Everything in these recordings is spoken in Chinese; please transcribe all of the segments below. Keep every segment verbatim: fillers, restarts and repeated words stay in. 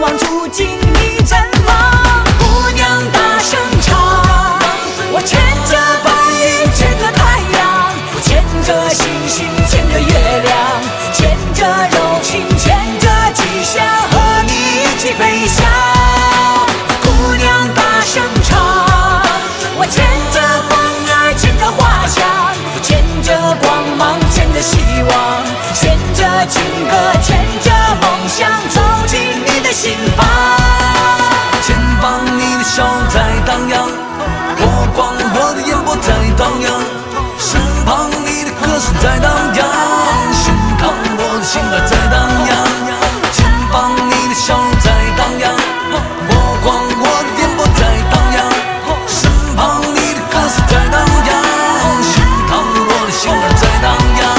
望住进你绽放。姑娘大声唱，我牵着白云，牵着太阳，我牵着星星，牵着月亮，牵着柔情，牵着吉祥，和你一起飞翔。姑娘大声唱，我牵着风儿，牵着花香，我牵着光芒，牵着希望，牵着情歌，牵着梦想，走进你的心房。 前方你的笑在荡漾，波光我的眼波在荡漾，身旁你的歌声在荡漾，胸膛我的心儿在荡漾。前方你的笑在荡漾，波光我的眼波在荡漾，身旁你的歌声在荡漾，胸膛我的心儿在荡漾。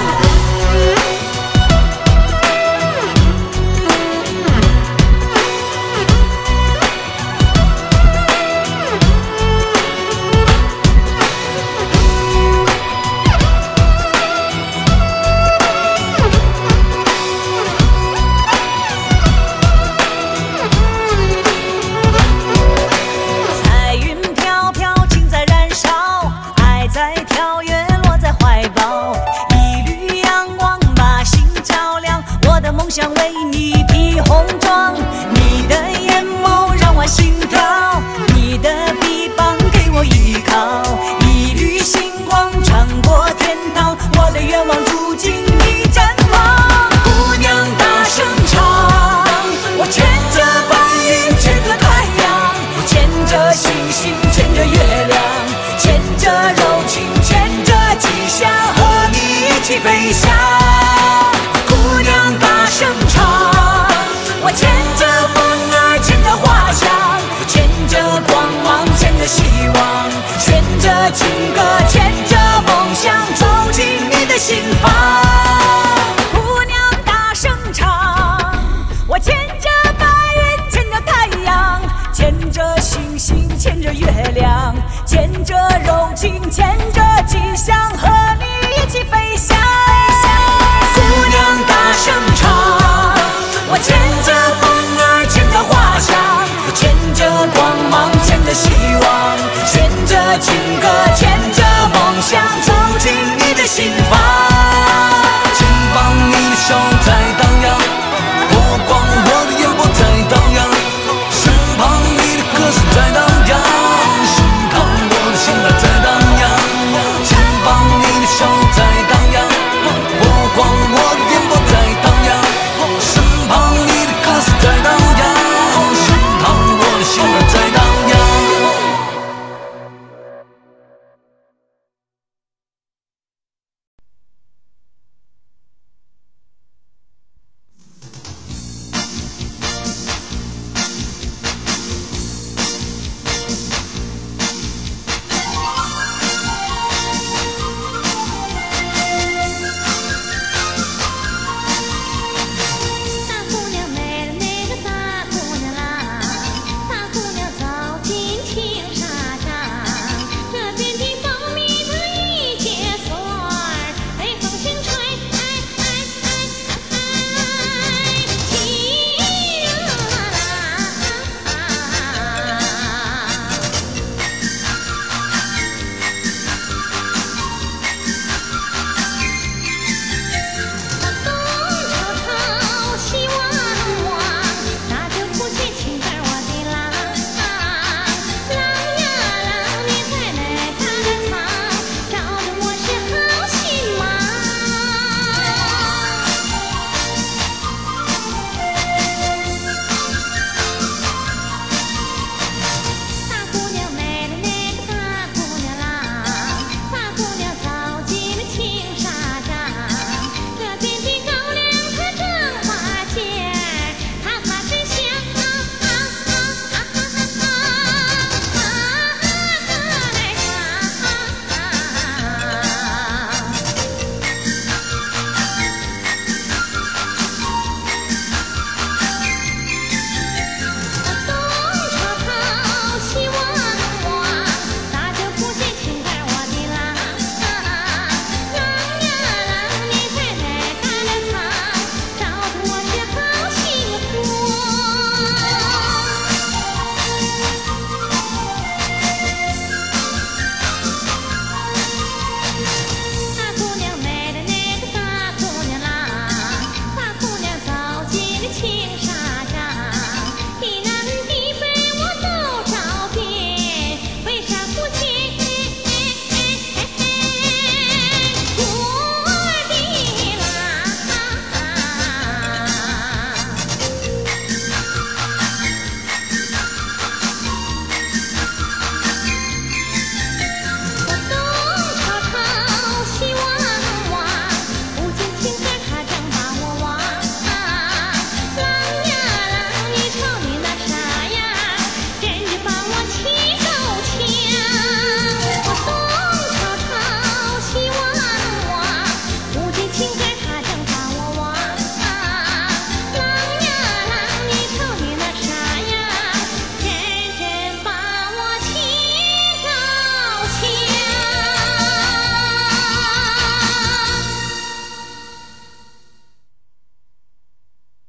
在跳跃，落在怀抱，一缕阳光把心照亮。我的梦想为你披红装，你的眼眸让我心跳，你的臂膀给我依靠。一缕星光穿过天堂，我的愿望住进你绽放。姑娘大声唱，我牵着白云，牵着太阳，我牵着星星，牵着月亮，牵着柔情，牵着吉祥，和你一起飞翔。